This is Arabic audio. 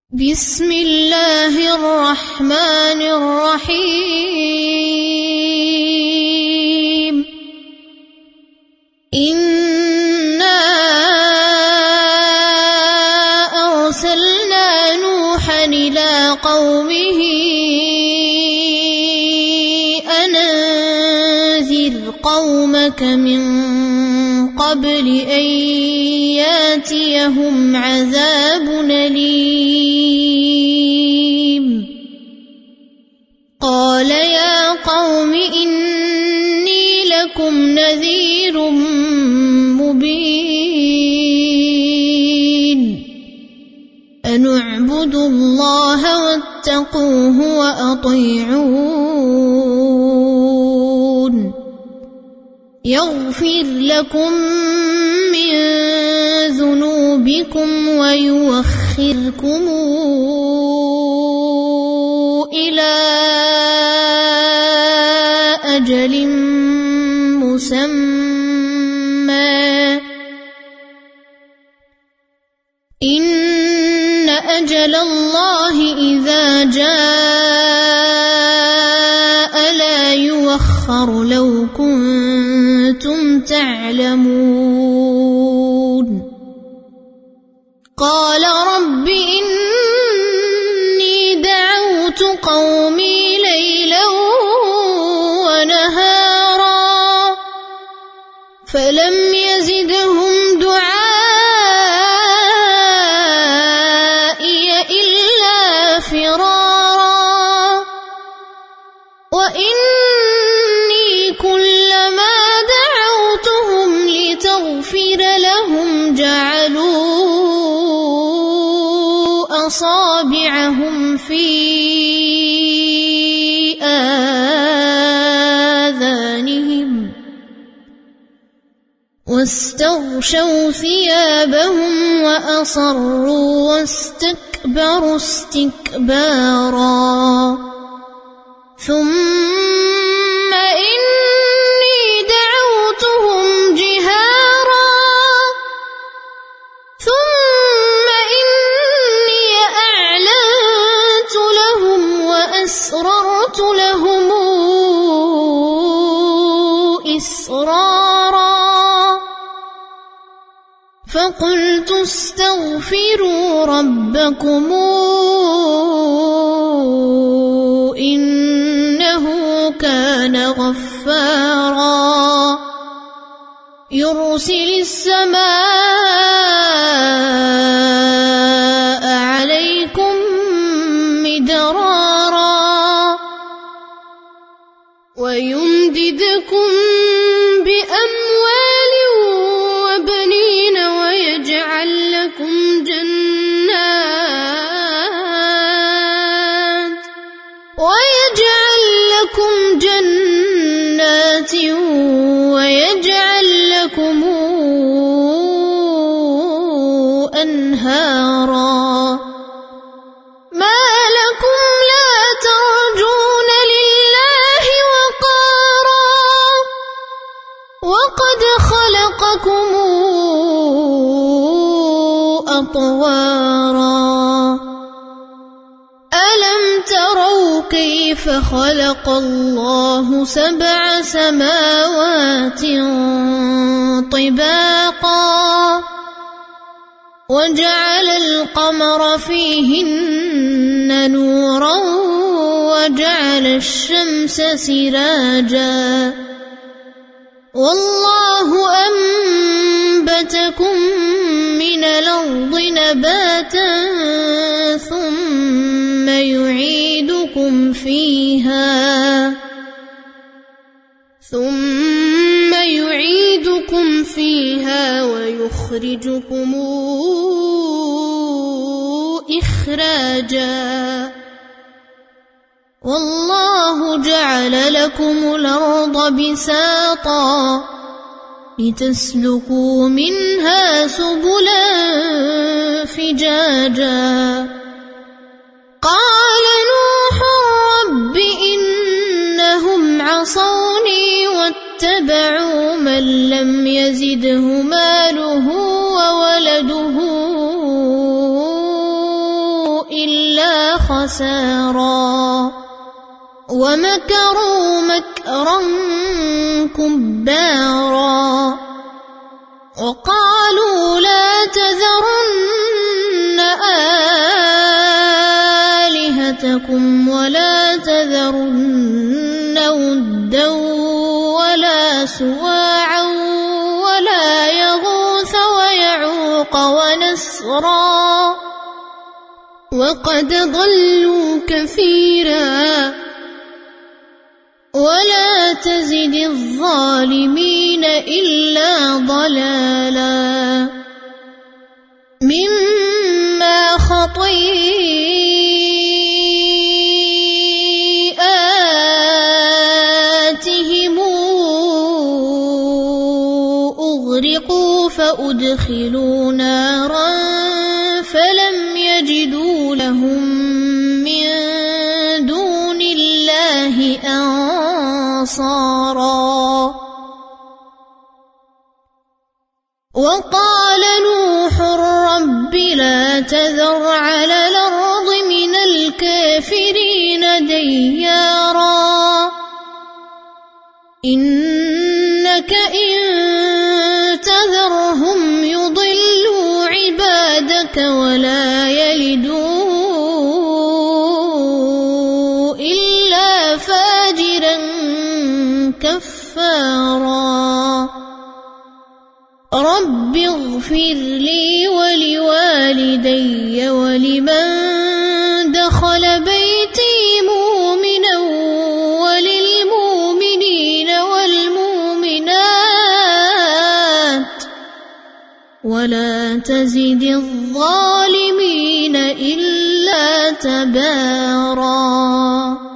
بسم الله الرحمن الرحيم إنا أرسلنا نوحا إلى قومه أن أنذر قومك من قبل أن ياتيهم عذاب أليم قال يا قوم إني لكم نذير مبين أن اعبدوا الله واتقوه وأطيعون يغفر لكم من ذنوبكم ويؤخركم إلى أجل مسمى إن أجل الله إذا جاء لا يؤخر لو كنتم تعلمون قال رب إني دعوت قومي ليلا ونهارا فلم يزدهم دعائي إلا فرارا وإني كلما دعوتهم لتغفر لهم جعلوا أصابعهم في آذانهم واستغشوا ثيابهم وأصروا واستكبروا استكبارا ثم إني دعوتهم جهارا ثم إني أعلنت لهم وأسررت لهم إسرارا فقلت استغفروا ربكم إنه كان غفارا يرسل السماء عليكم مدرارا ويمددكم بأموال وبنين ويجعل لكم جنات ويجعل لكم أنهارا ما لكم لا ترجون لله وقارا وقد خلقكم أطوارا ألم تروا كيف خلق الله 7 سماوات طباقا وجعل القمر فيهن نورا وجعل الشمس سراجا والله أنبتكم من الأرض نباتا ثم يعيدكم فيها ويخرجكم إخراجا والله جعل لكم الأرض بساطا لتسلكوا منها سبلا فجاجا قال نوح رب إنهم عصوني واتبعوا من لم يزده ماله وولده خسارا ومكروا مكرا كبارا وقالوا لا تذرن آلهتكم ولا تذرن ودا ولا سواعا ولا يغوث ويعوق ونسرا وقد ضلوا كثيرا ولا تزد الظالمين إلا ضلالا مما خطيئاتهم أغرقوا فأدخلوا نارا فلم يجدوا لهم من دون الله أنصارا وقال نوح رب لا تذر على الأرض من الكافرين ديارا إنك إن تذرهم يضلوا عبادك ولا يلدوا إلا فاجرا كفارا رب اغفر لي ولوالدي ولمن دخل بيتي مؤمنا وللمؤمنين والمؤمنات ولا تزد الظالمين إلا تبارا.